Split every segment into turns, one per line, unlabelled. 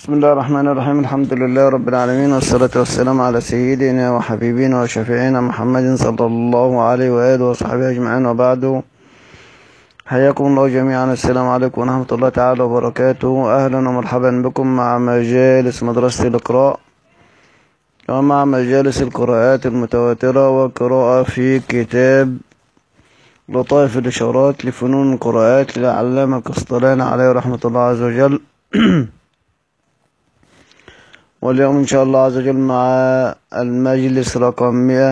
بسم الله الرحمن الرحيم. الحمد لله رب العالمين، والصلاة والسلام على سيدنا وحبيبنا وشفيعنا محمد صلى الله عليه وآله وصحبه أجمعين، وبعد. حياكم الله جميعا. السلام عليكم ورحمة الله تعالى وبركاته. أهلا ومرحبا بكم مع مجالس مدرسة الإقراء، ومع مجالس القراءات المتواترة، وقراءة في كتاب لطائف الإشارات لفنون القراءات للعلامة القسطلاني عليه رحمة الله عز وجل. واليوم إن شاء الله عز وجل مع المجلس رقم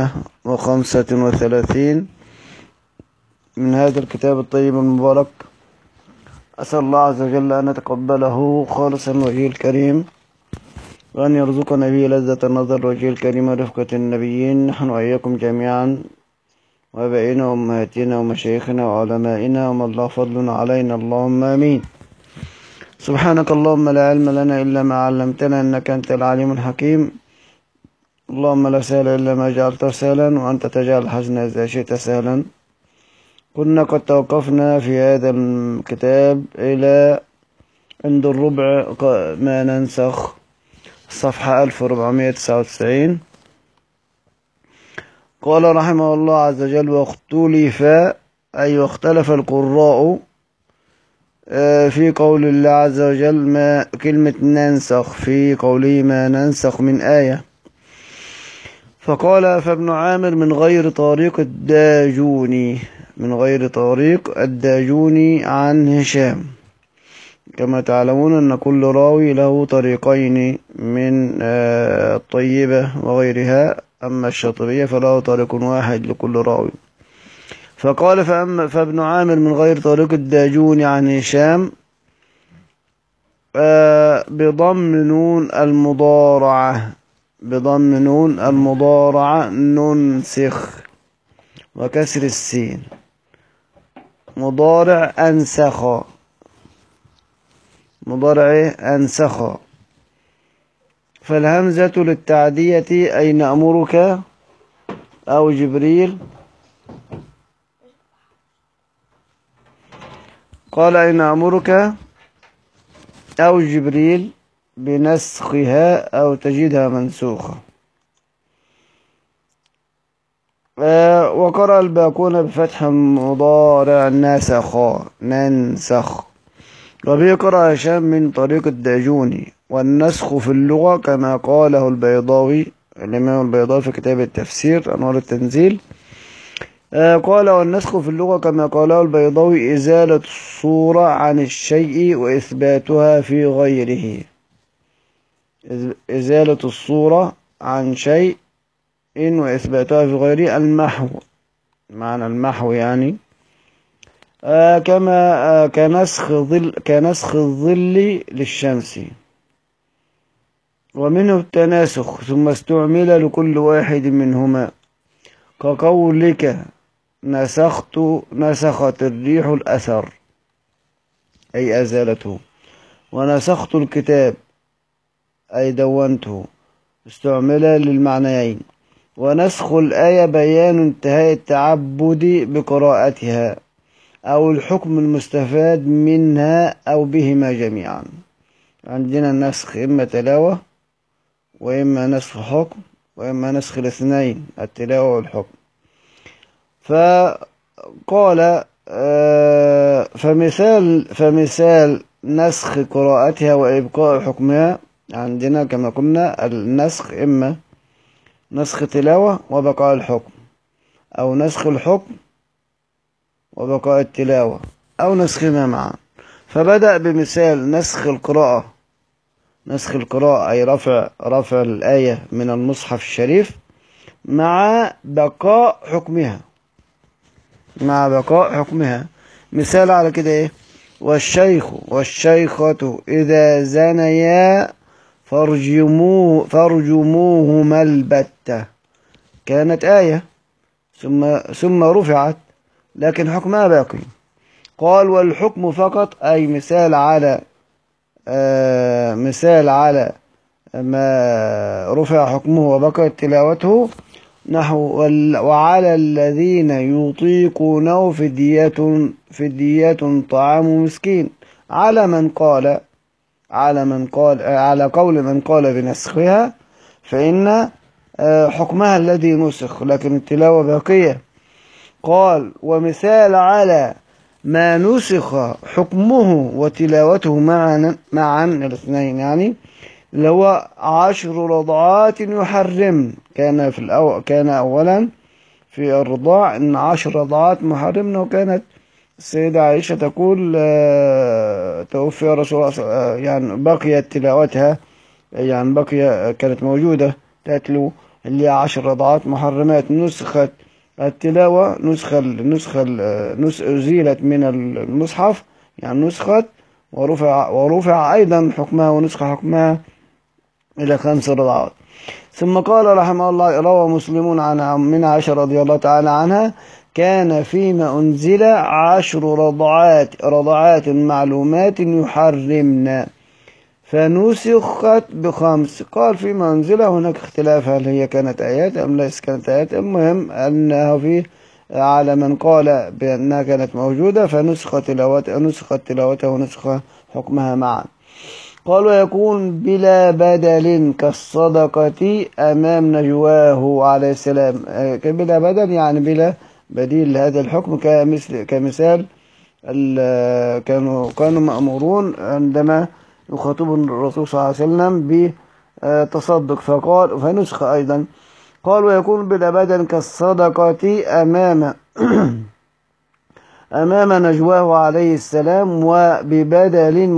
135 من هذا الكتاب الطيب المبارك. أسأل الله عز وجل أن يتقبله خالصا وجهه الكريم، وأن يرزقنا به لذة النظر وجهه الكريم ورفقة النبيين، نحن وإياكم جميعا، وآبائنا وأمهاتنا ومشايخنا وعلمائنا، ومن الله فضل علينا، اللهم آمين. سبحانك اللهم لا علم لنا إلا ما علمتنا، إنك أنت العليم الحكيم. اللهم لا سهل إلا ما جعلته سهلا، وأنت تجعل الحزن إذا شئت سهلا. كنا قد توقفنا في هذا الكتاب إلى عند الربع ما ننسخ، صفحة 1499. قال رحمه الله عز وجل: واختلف، أي واختلف القراء في قول الله عز وجل، ما كلمة ننسخ، في قوله ما ننسخ من آية. فقال فابن عامر من غير طريق الداجوني عن هشام. كما تعلمون أن كل راوي له طريقين من الطيبة وغيرها، أما الشاطبية فله طريق واحد لكل راوي. فقال فابن عامر من غير طريق الداجوني عن هشام بضم نون المضارعة ننسخ، وكسر السين، مضارع أنسخ. فالهمزة للتعدية، أي نأمرك أو جبريل. قال أين أمرك أو جبريل بنسخها أو تجدها منسوخة. وقرأ الباقون بفتح مضارع ننسخ. وبه قرأ هشام من طريق الداجوني. والنسخ في اللغة كما قاله البيضاوي، الإمام البيضاوي في كتاب التفسير أنوار التنزيل، قال: والنسخ في اللغة كما قاله البيضاوي إزالة الصورة عن الشيء وإثباتها في غيره. إزالة الصورة عن شيء وإثباتها في غيره، المحو، معنى المحو يعني. كما كنسخ الظل للشمس. ومنه التناسخ، ثم استعمل لكل واحد منهما، كقولك نسخت الريح الأثر، أي أزالته. ونسخت الكتاب، أي دونته، استعمل للمعنيين. ونسخ الآية بيان انتهاء التعبد بقراءتها، أو الحكم المستفاد منها، أو بهما جميعا. عندنا النسخ إما تلاوة، وإما نسخ حكم، وإما نسخ الاثنين، التلاوة والحكم. فقال فمثال نسخ قراءتها وإبقاء حكمها عندنا كما قلنا النسخ إما نسخ تلاوة وبقاء الحكم، أو نسخ الحكم وبقاء التلاوة، أو نسخهما معا. فبدأ بمثال نسخ القراءة، أي رفع الآية من المصحف الشريف مع بقاء حكمها. مثال على كده إيه؟ والشيخة إذا زنيا فارجموهما البتة. كانت آية ثم رفعت، لكن حكمها باقي. قال: والحكم فقط، أي مثال على ما رفع حكمه وبقيت تلاوته، نحو وعلى الذين يطيقونه فدية طعام مسكين. على من قال على قول من قال بنسخها فإن حكمها الذي نسخ، لكن التلاوة باقية. قال ومثال على ما نسخ حكمه وتلاوته معا الاثنين، يعني اللي هو 10 رضعات يحرم. كان أولا في الرضاع إن 10 رضعات محرمة، وكانت السيدة عائشة تقول توفي رسول الله يعني بقيت تلاوتها، يعني كانت موجودة تتلو اللي هي 10 رضعات محرمات. نسخت التلاوة، أزيلت من المصحف، يعني نسخت ورفع أيضا حكمها ونسخ حكمها إلى 5 رضعات. ثم قال رحمه الله روى مسلم من عائشة رضي الله تعالى عنها كان فيما أنزل 10 رضعات معلومات يحرمن فنسخت ب5. قال فيما أنزل هناك اختلاف هل هي كانت آيات أم ليست كانت آيات. المهم أنه فيه على من قال بأنها كانت موجودة فنسخت تلاوتها ونسخ حكمها معا. قال ويكون بلا بدل كالصدقة أمام نجواه عليه السلام. بلا بدل يعني بلا بديل لهذا الحكم، كمثال كانوا مأمورون عندما يخاطبون الرسول صلى الله عليه وسلم بتصدق فقال فنسخ أيضا. قال ويكون بلا بدل كالصدقة أمام نجواه عليه السلام وببدل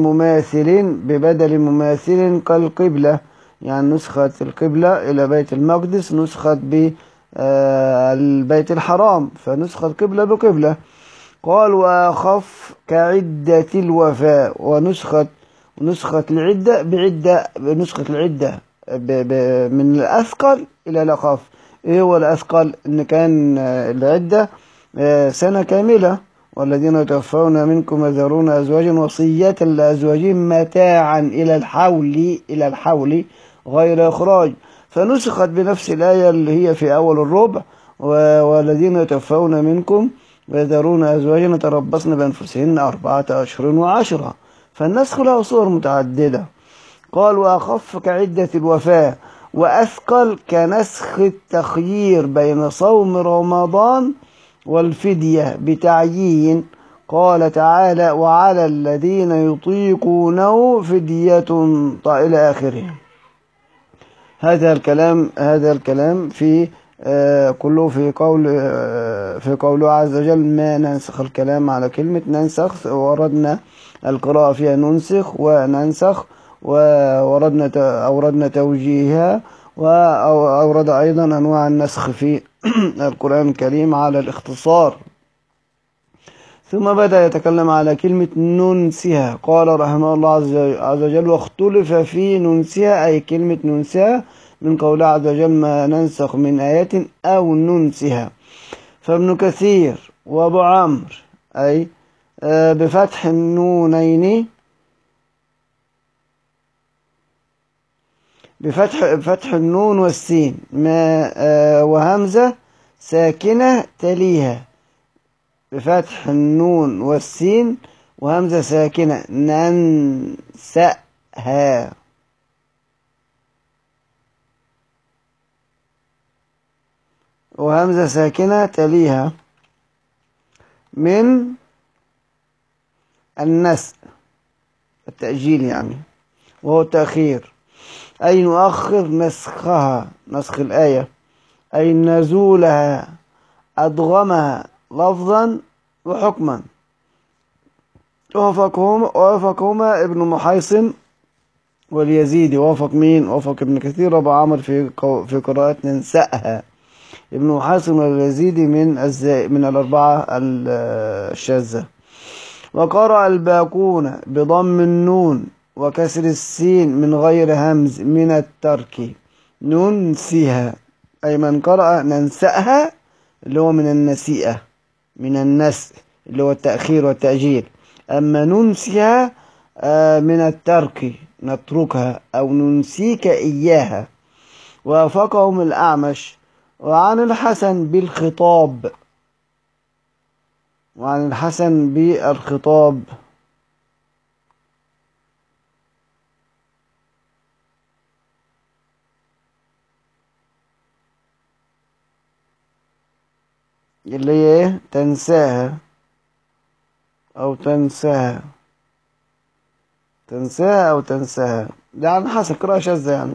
مماثل كالقبلة، يعني نسخة القبلة إلى بيت المقدس نسخت بالبيت الحرام فنسخت قبلة بقبلة. قال وأخف كعدة الوفاء ونسخة العدة نسخة العدة من الأثقل إلى الأخف. إيه هو الأثقل؟ إن كان العدة سنة كاملة، والذين يتوفون منكم يذرون أزواجا وصية لأزواجهم متاعا إلى الحول غير إخراج، فنسخت بنفس الآية اللي هي في أول الربع والذين يتوفون منكم ويذرون أزواجا يتربصن بأنفسهن 4 أشهر و10. فالنسخ له صور متعددة. قال وأخف كعدة الوفاة، وأثقل كنسخ التخيير بين صوم رمضان والفدية بتعيين. قال تعالى وعلى الذين يطيقونه فدية إلى آخره. هذا الكلام في كله في قوله عز وجل ما ننسخ الكلام على كلمة ننسخ، وردنا القراءة فيها ننسخ وننسخ، وأوردنا توجيهها، وأورد أيضا أنواع النسخ في القرآن الكريم على الاختصار. ثم بدأ يتكلم على كلمة ننسها. قال رحمه الله عز وجل واختلف في ننسها، أي كلمة ننسها من قوله عز وجل ما ننسخ من آيات أو ننسها. فابن كثير وابو عمرو أي بفتح النونين بفتح النون والسين وهمزة ساكنة تليها، بفتح النون والسين وهمزة ساكنة ننسأها، وهمزة ساكنة تليها من النسء التأجيل يعني، وهو التأخير، أي نؤخر نسخ الآية، أي نزولها أدغمها لفظا وحكما. وافقهما ابن محيصن واليزيدي. وافق مين؟ وافق ابن كثير وابو عمرو في قراءة ننسأها. ابن محيصن واليزيدي من الأربعة الشاذة. وقرأ الباقون بضم النون وكسر السين من غير همز من الترك ننسيها، أي من قرأ ننسأها اللي هو من النسيئة من النسء اللي هو التأخير والتأجيل. أما ننسيها من الترك نتركها أو ننسيك إياها. وافقهم الأعمش وعن الحسن بالخطاب اللي هي ايه؟ تنساها او تنساها، تنساها او تنساها، ده على حسب قراءة شاذة يعني.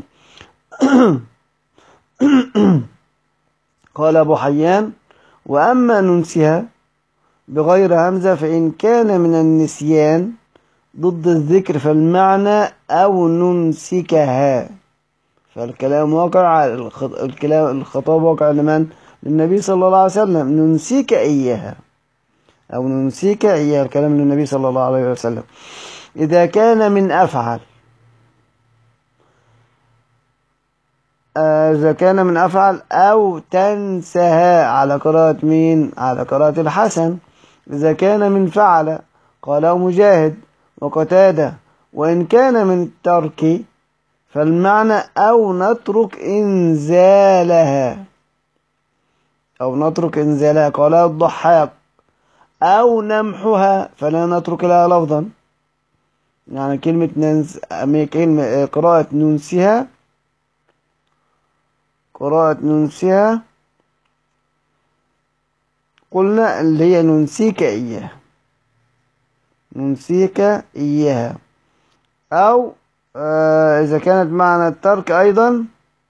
قال ابو حيان: واما ننسها بغير همزة فإن كان من النسيان ضد الذكر فالمعنى أو ننسكها. فالكلام واقع على الكلام، الخطاب واقع لمن؟ للنبي صلى الله عليه وسلم. ننسيك إياها أو ننسيك إياها، الكلام للنبي صلى الله عليه وسلم. إذا كان من أفعل، إذا كان من أفعل أو تنسها على قراءة مين؟ على قراءة الحسن. إذا كان من فعل قاله مجاهد وقتادة. وإن كان من ترك فالمعنى أو نترك إنزالها، أو نترك إنزالها قاله الضحاك. أو نمحها فلا نترك لها لفظا. يعني كلمة كلمة قراءة ننسها، قراءة ننسها قلنا اللي هي ننسيك إياها، ننسيك إياها. أو إذا كانت معنى الترك أيضا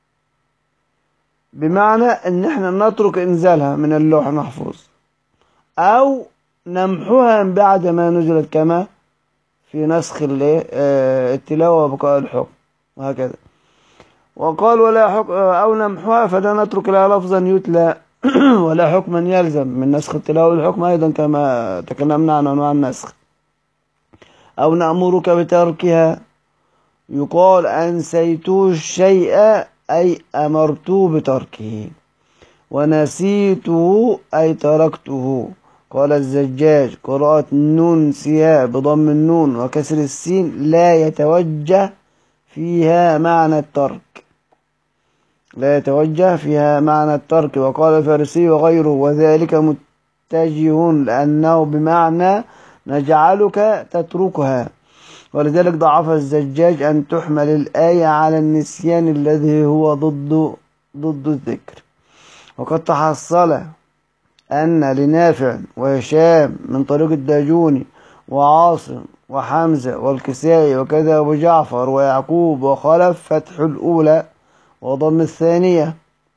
بمعنى إن إحنا نترك إنزالها من اللوح المحفوظ، أو نمحوها بعد ما نزلت، كما في نسخ التلاوة وبقاء الحكم وهكذا. وقال ولا حكم أو نمحوها فلا نترك لها لفظا يتلى ولا حكما يلزم من نسخ التلاوة والحكم أيضا كما تكلمنا عن أنواع النسخ. أو نأمرك بتركها، يقال أنسيت الشيء أي أمرت بتركه، ونسيته أي تركته. قال الزجاج: قراءة ننسيها بضم النون وكسر السين لا يتوجه فيها معنى الترك، لا يتوجه فيها معنى الترك. وقال الفارسي وغيره: وذلك متجه لأنه بمعنى نجعلك تتركها. ولذلك ضعف الزجاج أن تحمل الآية على النسيان الذي هو ضد الذكر. وقد تحصل أن لنافع وهشام من طريق الداجوني وعاصم وحمزة والكسائي وكذا أبو جعفر ويعقوب وخلف فتح الأولى وضم الثانية،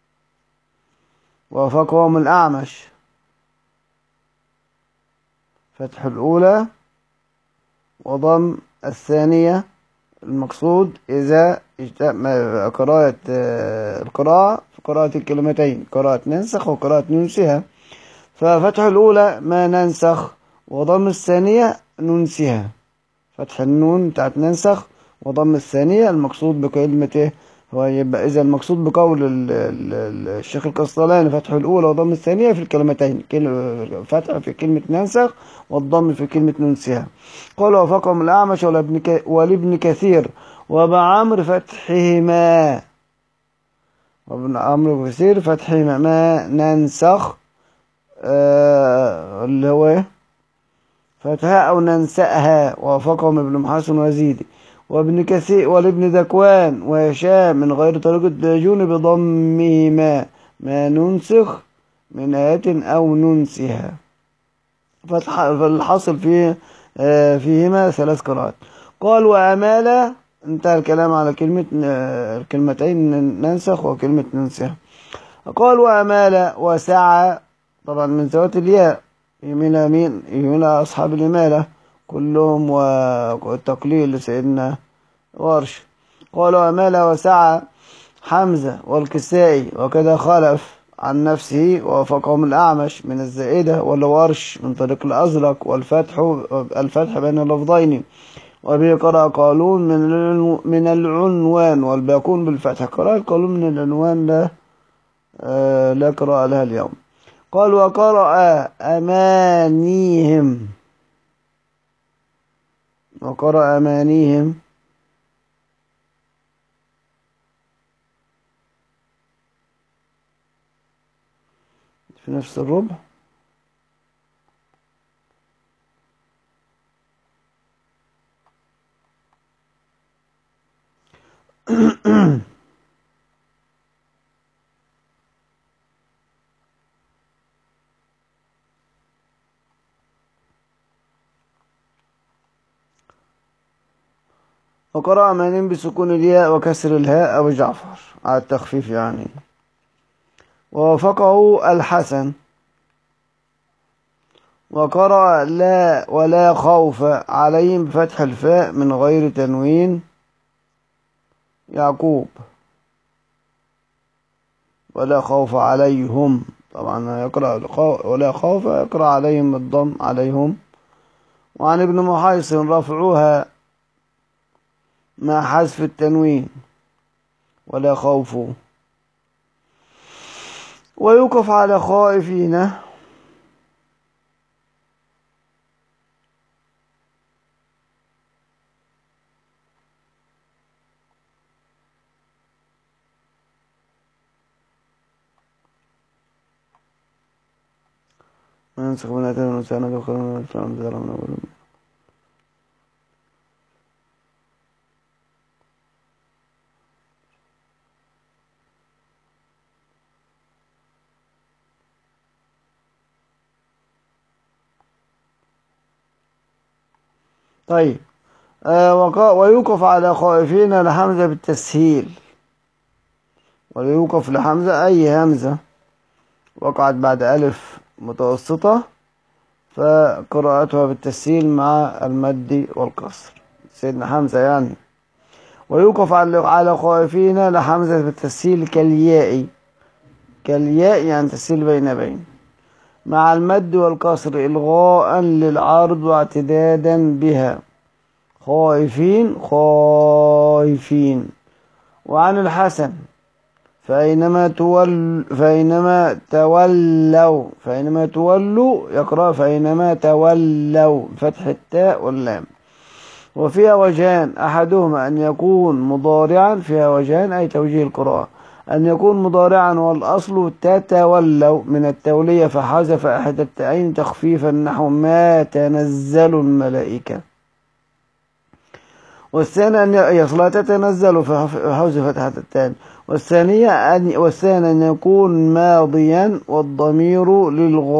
ووافقهم الأعمش. فتح الأولى وضم الثانية المقصود إذا قراءة القراءة في قراءة الكلمتين، قراءة ننسخ وقراءة ننسها. ففتح الأولى ما ننسخ، وضم الثانية ننسها. فتح النون بتاعت ننسخ وضم الثانية المقصود بكلمة ايه؟ هو يبقى إذا المقصود بقول الشيخ القسطلاني فتح الأولى وضم الثانية في الكلمتين، فتح في كلمة ننسخ والضم في كلمة ننسها. قال وفقهم الأعمش ولابن كثير وابن عمرو فتحهما، وابن عمرو كثير فتحهما ما ننسخ اللي هو ايه؟ فتحها أو ننسأها. ووافقهم ابن محاسن وزيدي وابن كثير والابن ذكوان وهشام من غير طريق الداجون بضمهما ما ننسخ من آية أو ننسها. فالحاصل فيه فيهما ثلاث قراءات. قال وأمال، انتهى الكلام على كلمة الكلمتين ننسخ وكلمة ننسها. قال وأمال وسعى، طبعا من ذوات الياء، يميل مين؟ يميل أصحاب الإمالة كلهم، والتقليل لسيدنا ورش. قال وأمال وسعى حمزة والكسائي وكذا خلف عن نفسه، ووافقهم الأعمش من الزائدة والورش من طريق الأزرق، الفتح بين اللفظين. وبه قرأ قالون من العنوان والباقون بالفتح. قرأ قالون من العنوان لا قراءة لها اليوم. قال وقرأ أمانيهم، وقرأ أمانيهم في نفس الربع. وقرأ مانين بسكون الياء وكسر الهاء أبو جعفر على التخفيف يعني. ووافقه الحسن. وقرأ لا ولا خوف عليهم بفتح الفاء من غير تنوين يعقوب. ولا خوف عليهم، طبعا يقرأ ولا خوف يقرأ عليهم بالضم عليهم. وعن ابن محيصن رفعوها مع حذف التنوين ولا خوف. ويوقف على خائفين وننسخ من أتانا ونسانا دخلنا من الفلام بذرمنا ولم. طيب ويوقف على خائفين لحمزة بالتسهيل. ويوقف لحمزة أي همزة وقعت بعد ألف متوسطة فقراءتها بالتسهيل مع المد والكسر، سيدنا حمزة يعني. ويوقف على خائفين لحمزة بالتسهيل كالياء. كالياء يعني تسهيل بين مع المد والكسر إلغاء للعرض واعتدادا بها. خائفين خائفين. وعن الحسن فإنما تولوا يقرأ فإنما تولوا فتح التاء واللام. وفيها وجهان أحدهما أن يكون مضارعا، فيها وجهان أي توجيه القراءة، أن يكون مضارعا والأصل تتولوا من التولية فحذف أحد التائين تخفيفا نحو ما تنزل الملائكة. والثاني أن يصل تتنزل فحذفت حتى التاني. والثاني أن يكون ماضيا والضمير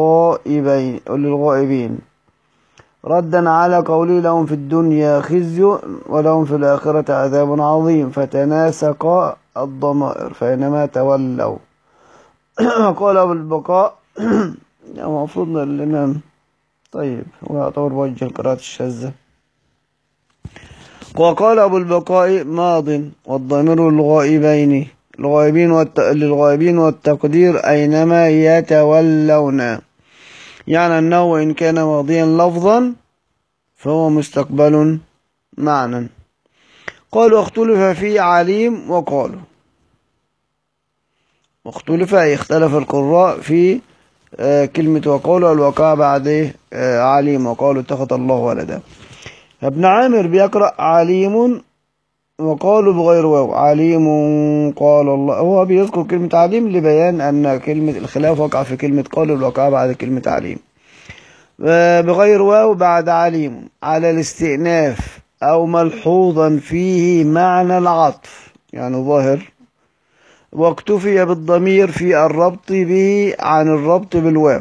للغائبين ردا على قوله لهم في الدنيا خزي ولهم في الآخرة عذاب عظيم فتناسق الضمائر فإنما تولوا. قال أبو البقاء المفروض الإمام طيب هو يعتبر وجه القراءة الشاذة. وقال أبو البقاء ماض والضمير للغائبين والتقدير أينما يتولون، يعني أنه وإن كان ماضيا لفظا فهو مستقبل معنى. قالوا اختلف في عليم وقالوا اختلف القراء في كلمة وقالوا الوقع بعد عليم وقالوا اتخذ الله ولدا. ابن عامر بيقرأ عليم وقالوا بغير واو عليم قال الله، هو بيذكر كلمة عليم لبيان أن كلمة الخلاف وقع في كلمة قالوا الوقع بعد كلمة عليم. بغير واو بعد عليم على الاستئناف أو ملحوظا فيه معنى العطف يعني ظاهر. واكتفي بالضمير في الربط به عن الربط بالواو.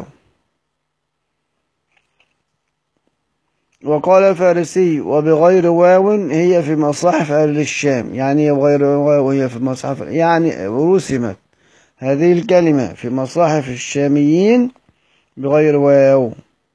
وقال الفارسي وبغير واو هي في مصاحف أهل الشام، يعني بغير واو هي في مصاحف، يعني رسمت هذه الكلمة في مصاحف الشاميين بغير واو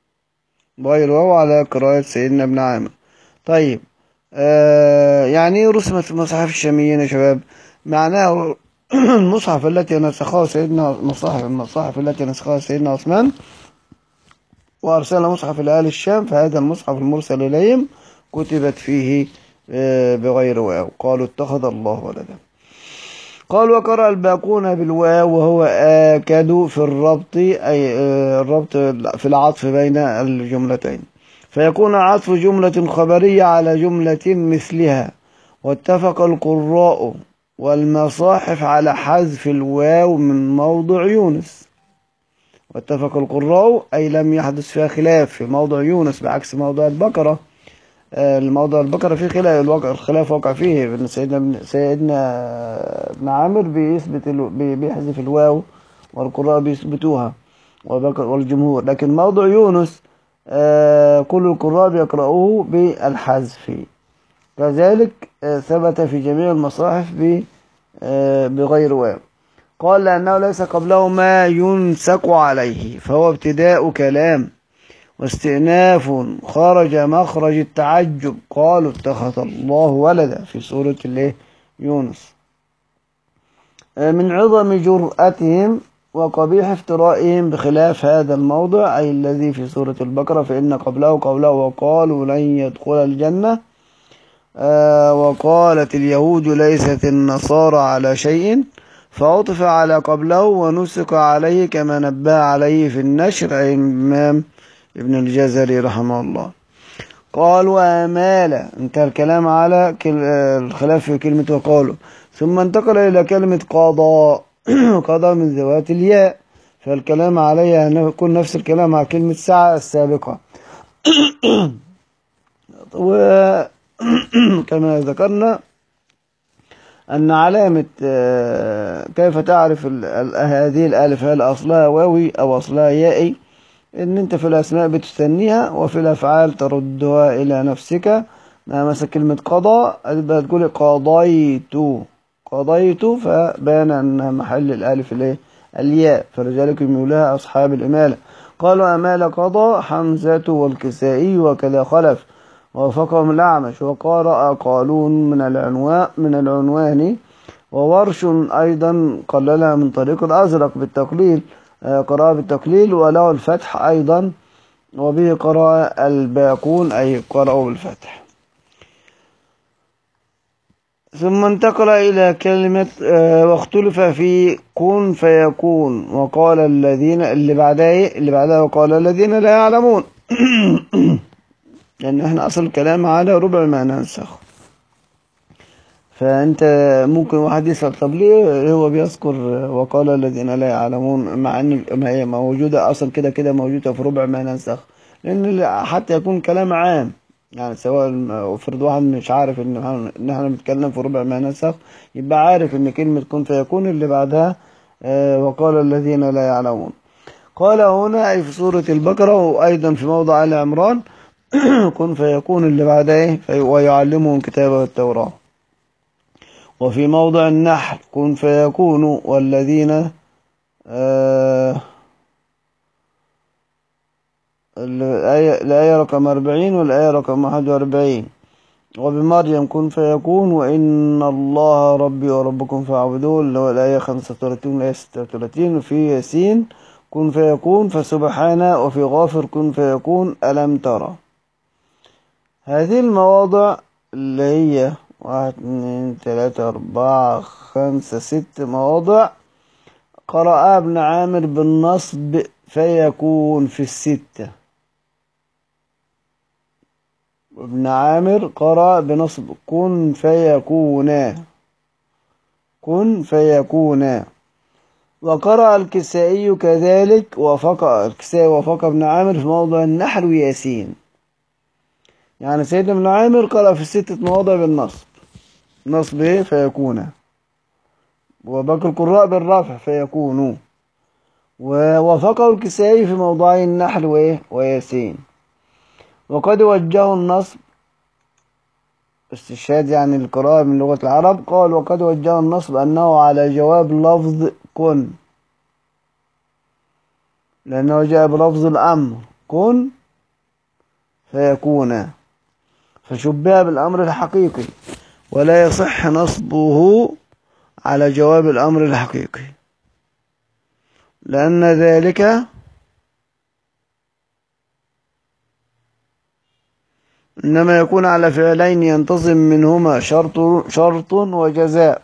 على قراءة سيدنا ابن عامر. طيب يعني رسمت في مصاحف الشاميين يا شباب، معناه المصحف التي نسخها سيدنا المصاحف التي نسخها سيدنا عثمان وأرسل مصحف لأهل الشام، فهذا المصحف المرسل إليهم كتبت فيه بغير واو قالوا اتخذ الله ولدا. قال وقرأ الباقون بالواو وهو آكد في الربط أي الربط في العطف بين الجملتين، فيكون عطف جملة خبرية على جملة مثلها. واتفق القراء والمصاحف على حذف الواو من موضع يونس. واتفق القراء أي لم يحدث فيها خلاف في موضع يونس بعكس موضع البقرة. الموضع البقرة فيه الخلاف وقع فيه سيدنا ابن عامر بيحذف الواو والقراء بيثبتوها والجمهور، لكن موضع يونس كل القراء بيقرأوه بالحذف. كذلك ثبت في جميع المصاحف بغير واو. قال لأنه ليس قبله ما ينسق عليه، فهو ابتداء كلام واستئناف خرج مخرج التعجب. قالوا اتخذ الله ولدا في سورة يونس. من عظم جرأتهم وقبيح افترائهم بخلاف هذا الموضع، أي الذي في سورة البقرة، فإن قبله قوله وقالوا لن يدخل الجنة. وقالت اليهود ليست النصارى على شيء، فعطف على قبله ونسق عليه كما نبه عليه في النشر أي الإمام ابن الجزري رحمه الله. قال وآمال، انتهى الكلام على الخلاف في كلمة وقالوا، ثم انتقل إلى كلمة قضاء. قضاء من ذوات الياء، فالكلام عليها أن يكون نفس الكلام على كلمة ساعة السابقة. وكما ذكرنا أن علامة كيف تعرف هذه الألف هل أصلها واوي أو أصلها يائي، إن أنت في الأسماء بتثنيها وفي الأفعال تردها إلى نفسك. مثلا كلمة قضى تقول قضيت فبان أن محل الألف الياء، فلذلك يمولها أصحاب الإمالة. قالوا أمال قضى حمزة والكسائي وكذا خلف، ووافقهم الأعمش. وقرأ قالون من العنوان، وورش أيضا قللها من طريق الأزرق بالتقليل، قراءة بالتقليل، وله الفتح أيضا، وبه قراءة الباقون أي قرأوا بالفتح. ثم انتقل إلى كلمة واختلف في كن فيكون، وقال الذين اللي بعدها وقال الذين لا يعلمون. لأن احنا أصل الكلام على ربع ما ننسخ، فأنت ممكن واحد يسأل طب ليه هو بيذكر وقال الذين لا يعلمون مع أن ما هي موجودة أصلا كده موجودة في ربع ما ننسخ، لأن حتى يكون كلام عام، يعني سواء افرض واحد مش عارف إن احنا بنتكلم في ربع ما ننسخ، يبقى عارف إن كلمة كن فيكون اللي بعدها وقال الذين لا يعلمون. قال هنا أي في سورة البقرة، وأيضا في موضع آل عمران كن فيكون اللي بعدها ويعلمهم كتابة التوراة. وفي موضع النحل كن فيكون والذين الآية رقم 40 والآية رقم 41. وبمريم كن فيكون وإن الله ربي وربكم فاعبدوه، اللي هو الآية 35 والآية 36. وفي ياسين كن فيكون فسبحانه، وفي غافر كن فيكون ألم ترى. هذه المواضع اللي هي 1 2 3 4 5 6 مواضع قرأ ابن عامر بالنصب فيكون في 6. ابن عامر قرأ بنصب كن فيكونا. وقرأ الكسائي كذلك، الكسائي وافق ابن عامر في موضع النحل وياسين. يعني سيدنا ابن عامر قرأ في 6 مواضع بالنصب، نصب فيكون، وباقي القراء بالرفع فيكونوا. ووافقه الكسائي في موضعي النحل وياسين. وقد وجهوا النصب استشهاد يعني القراءة من لغة العرب، قال وقد وجهوا النصب أنه على جواب لفظ كن، لأنه جاء بلفظ الأمر كن فيكون، فشبه بالأمر الحقيقي، ولا يصح نصبه على جواب الأمر الحقيقي، لأن ذلك إنما يكون على فعلين ينتظم منهما شرط وجزاء.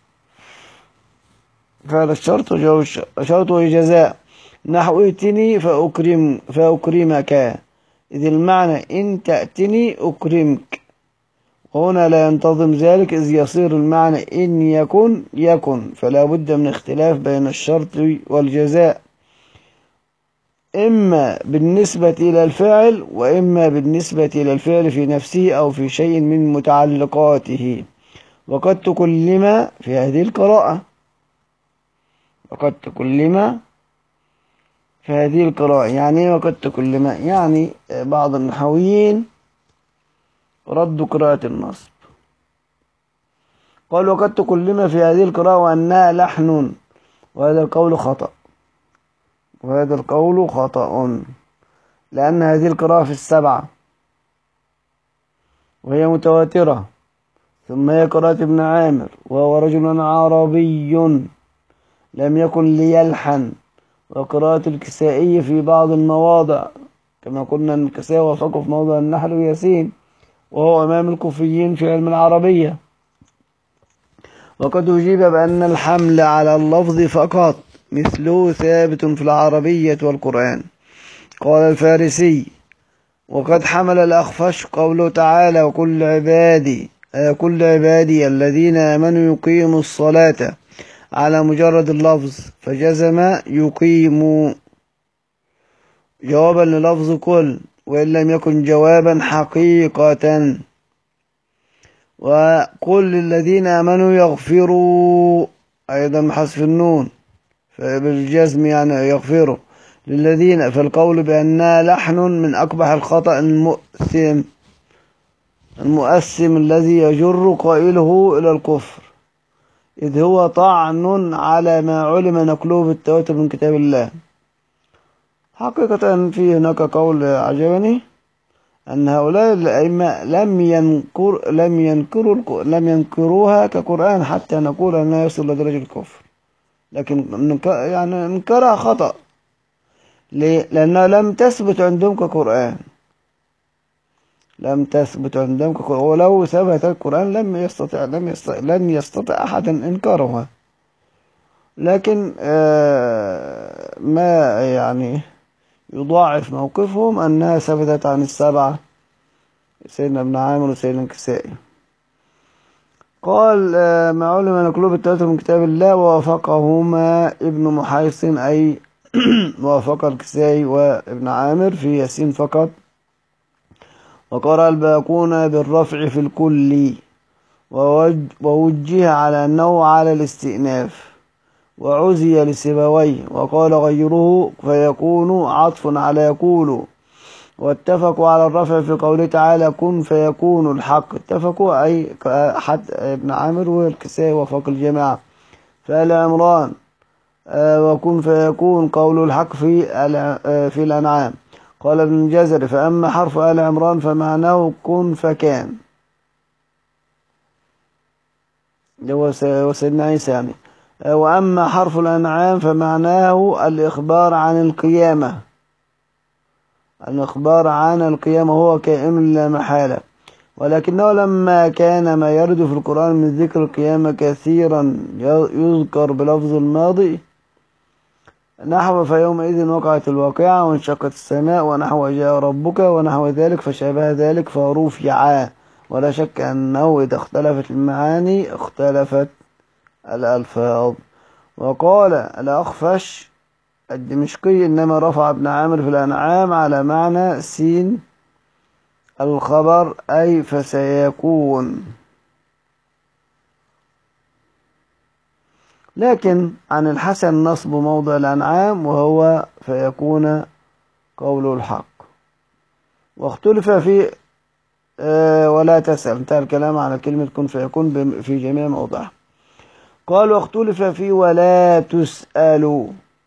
فعل الشرط شرط وجزاء، نحو ائتني فأكرمك، إذ المعنى إن تأتني أكرمك. وهنا لا ينتظم ذلك، إذ يصير المعنى إن يكن، فلا بد من اختلاف بين الشرط والجزاء، إما بالنسبة إلى الفاعل وإما بالنسبة إلى الفعل في نفسه أو في شيء من متعلقاته. وقد تكلم في هذه القراءة، يعني وقد تكلم، يعني بعض النحويين ردوا قراءة النصب قال وقد تكلم في هذه القراءة وأنها لحن، وهذا القول خطأ، وهذا القول خطأ، لأن هذه القراءة في السبعة وهي متواترة. ثم هي قراءة ابن عامر وهو رجل عربي لم يكن ليلحن، وقراءة الكسائي في بعض المواضع، كما قلنا أن الكسائي وافقه في موضع النحل وياسين، وهو إمام الكوفيين في علم العربية. وقد أجيب بأن الحمل على اللفظ فقط مثله ثابت في العربية والقرآن. قال الفارسي وقد حمل الأخفش قوله تعالى كل عبادي الذين آمنوا يقيموا الصلاة على مجرد اللفظ، فجزم يقيم جوابا للفظ كل، وإن لم يكن جوابا حقيقة. وقل للذين آمنوا يغفروا أيضا بحذف النون بالجزم، يعني يغفروا للذين، فالقول بأنها لحن من أقبح الخطأ المؤثم الذي يجر قائله إلى الكفر، إذ هو طعن على ما علم نقله بالتواتر من كتاب الله. حقيقة في هناك قول عجبني أن هؤلاء الأئمة لم ينكروها كقرآن حتى نقول أنها يصل لدرجة الكفر، لكن يعني انكرها خطأ. ليه؟ لأنها لم تثبت عندهم كقرآن، ولو ثبت القرآن لن يستطيع أحد إنكارها. لكن ما يعني يضاعف موقفهم أنها ثبتت عن السبعة، سيدنا ابن عامر وسيدنا الكسائي. قال ما علم نقله بالتواتر من كتاب الله، ووافقهما ابن محيصن، أي وافق الكسائي وابن عامر في ياسين فقط. وقرأ الباقون بالرفع في الكل، ووجه على أنه على الاستئناف، وعزي لسيبويه. وقال غيره فيكون عطف على يقول. واتفقوا على الرفع في قوله تعالى كن فيكون الحق، اتفقوا أي حتى ابن عامر والكسائي وفق الجماعة. فآل عمران وكن فيكون قول الحق في الأنعام. قال ابن الجزري فأما حرف آل عمران فمعناه كن فكان، هو سيدنا عيسى يعني. وأما حرف الأنعام فمعناه الإخبار عن القيامة، هو كائن لا محالة، ولكنه لما كان ما يرد في القرآن من ذكر القيامة كثيرا يذكر بلفظ الماضي، نحو فيومئذ وقعت الواقعة وانشقت السماء ونحو جاء ربك ونحو ذلك فشابه ذلك فرفعا، ولا شك أنه إذا اختلفت المعاني اختلفت الألفاظ. وقال الأخفش الدمشقي إنما رفع ابن عامر في الأنعام على معنى سين الخبر، أي فسيكون. لكن عن الحسن نصب موضع الأنعام وهو فيكون قول الحق. واختلف في ولا تسأل، انتهى الكلام على كلمة كن فيكون في جميع موضعها. قال واختلف في ولا تسألوا.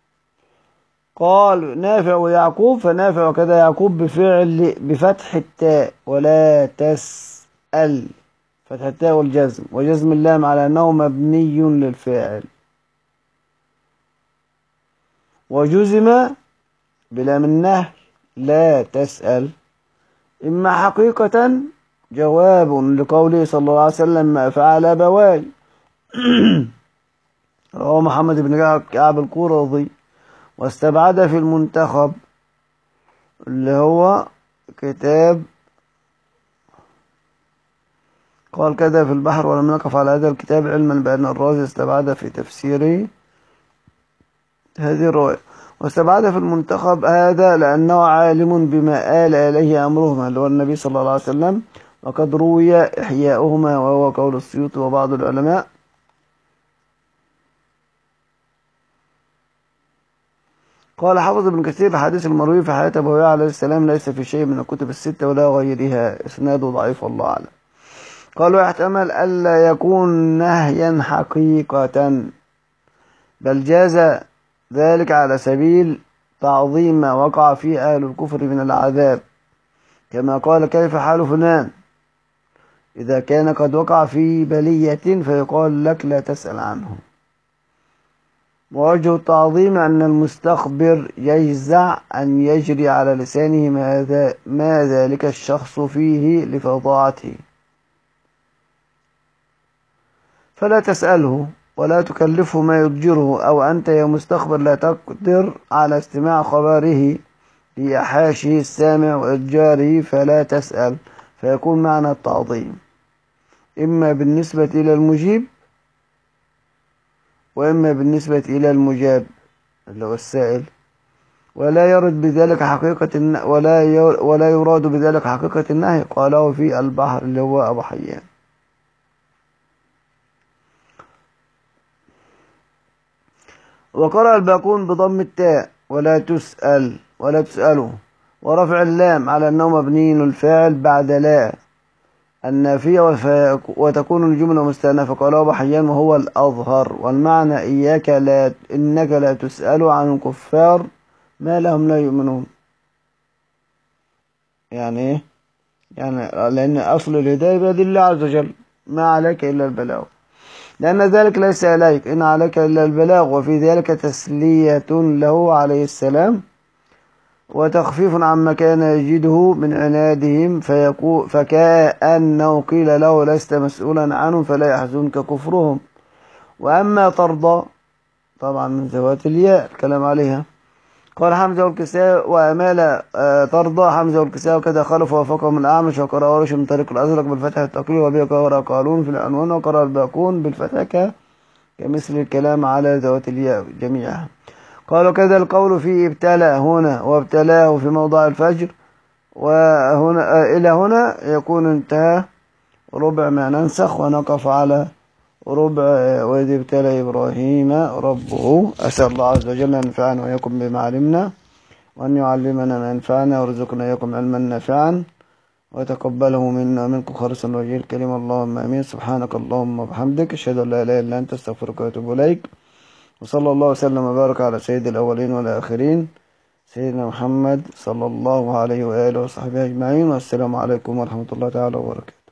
قال نافع ويعقوب، فنافع وكذا يعقوب بفتح التاء ولا تسأل، فتح التاء والجزم، وجزم اللام على أنه مبني للفاعل. وجزم بلام النهي لا تسأل، إما حقيقة جواب لقوله صلى الله عليه وسلم ما فعل أبواي رواه محمد بن كعب القرظي. واستبعد في المنتخب اللي هو كتاب، قال كذا في البحر ولم نقف على هذا الكتاب علما بأن الرازي استبعد في تفسيره هذه الرواية. واستبعد في المنتخب هذا لأنه عالم بما آل إليه أمرهما اللي هو النبي صلى الله عليه وسلم، وقد روي إحياؤهما وهو قول السيوطي وبعض العلماء. قال حافظ ابن كثير الحديث المروي في حياة أبويه عليه السلام ليس في شيء من الكتب الستة ولا غيرها، إسناده ضعيف والله أعلم. قالوا يحتمل ألا يكون نهيا حقيقة، بل جاز ذلك على سبيل تعظيم ما وقع فيه أهل الكفر من العذاب، كما قال كيف حال فلان إذا كان قد وقع في بلية فيقال لك لا تسأل عنه. ووجه التعظيم أن المستخبر يجزع أن يجري على لسانه ما ذلك الشخص فيه لفظاعته، فلا تسأله ولا تكلفه ما يضجره، أو أنت يا مستخبر لا تقدر على استماع خبره ليحاشي السامع وإضجاره فلا تسأل، فيكون معنى التعظيم إما بالنسبة إلى المجيب وإما بالنسبة إلى المجاب اللي هو السائل، ولا يرد بذلك حقيقة ولا يراد بذلك حقيقة النهي. قاله في البحر اللي هو أبو حيان. وقرأ الباقون بضم التاء ولا تسأل ولا تسأله، ورفع اللام على أنه مبني الفاعل بعد لا النافية وتكون الجملة مستأنفة. قاله أبو حيان وهو الأظهر، والمعنى إنك لا تسأل عن الكفار ما لهم لا يؤمنون. يعني إيه؟ يعني لأن أصل الهداية بيد الله عز وجل، ما عليك إلا البلاغ، لأن ذلك ليس عليك، إن عليك إلا البلاغ، وفي ذلك تسلية له عليه السلام وتخفيف عما كان يجده من عنادهم، فكأنه قيل له لست مسؤولا عنهم فلا يحزنك كفرهم. وأما ترضى طبعا من ذوات الياء الكلام عليها. قال حمزة والكساء وأمال ترضى حمزة والكساء وكذا خلف ووافقهم الأعمش، وقرأ ورش من طريق الأزرق بالفتح التقليل، وبه قرأ قالون في العنوان، وقرأ الباقون بالفتح كمثل الكلام على ذوات الياء جميعها. قالوا كذا القول في ابتلى هنا وابتلاه في موضع الفجر، وهنا إلى هنا يكون انتهى ربع ما ننسخ، ونقف على ربع وإذ ابتلى إبراهيم ربه. أسأل الله عز وجل أن ينفعنا وإياكم بما علمنا، وأن يعلمنا ما ينفعنا، ويرزقنا إياكم علما نافعا، وتقبله منا ومنكم خالصا وجه الكريم. اللهم آمين. سبحانك اللهم وبحمدك، أشهد أن لا إله إلا أنت، أستغفرك وأتوب إليك. وصلى الله وسلم وبارك على سيد الأولين والآخرين سيدنا محمد صلى الله عليه وآله وصحبه أجمعين، والسلام عليكم ورحمة الله تعالى وبركاته.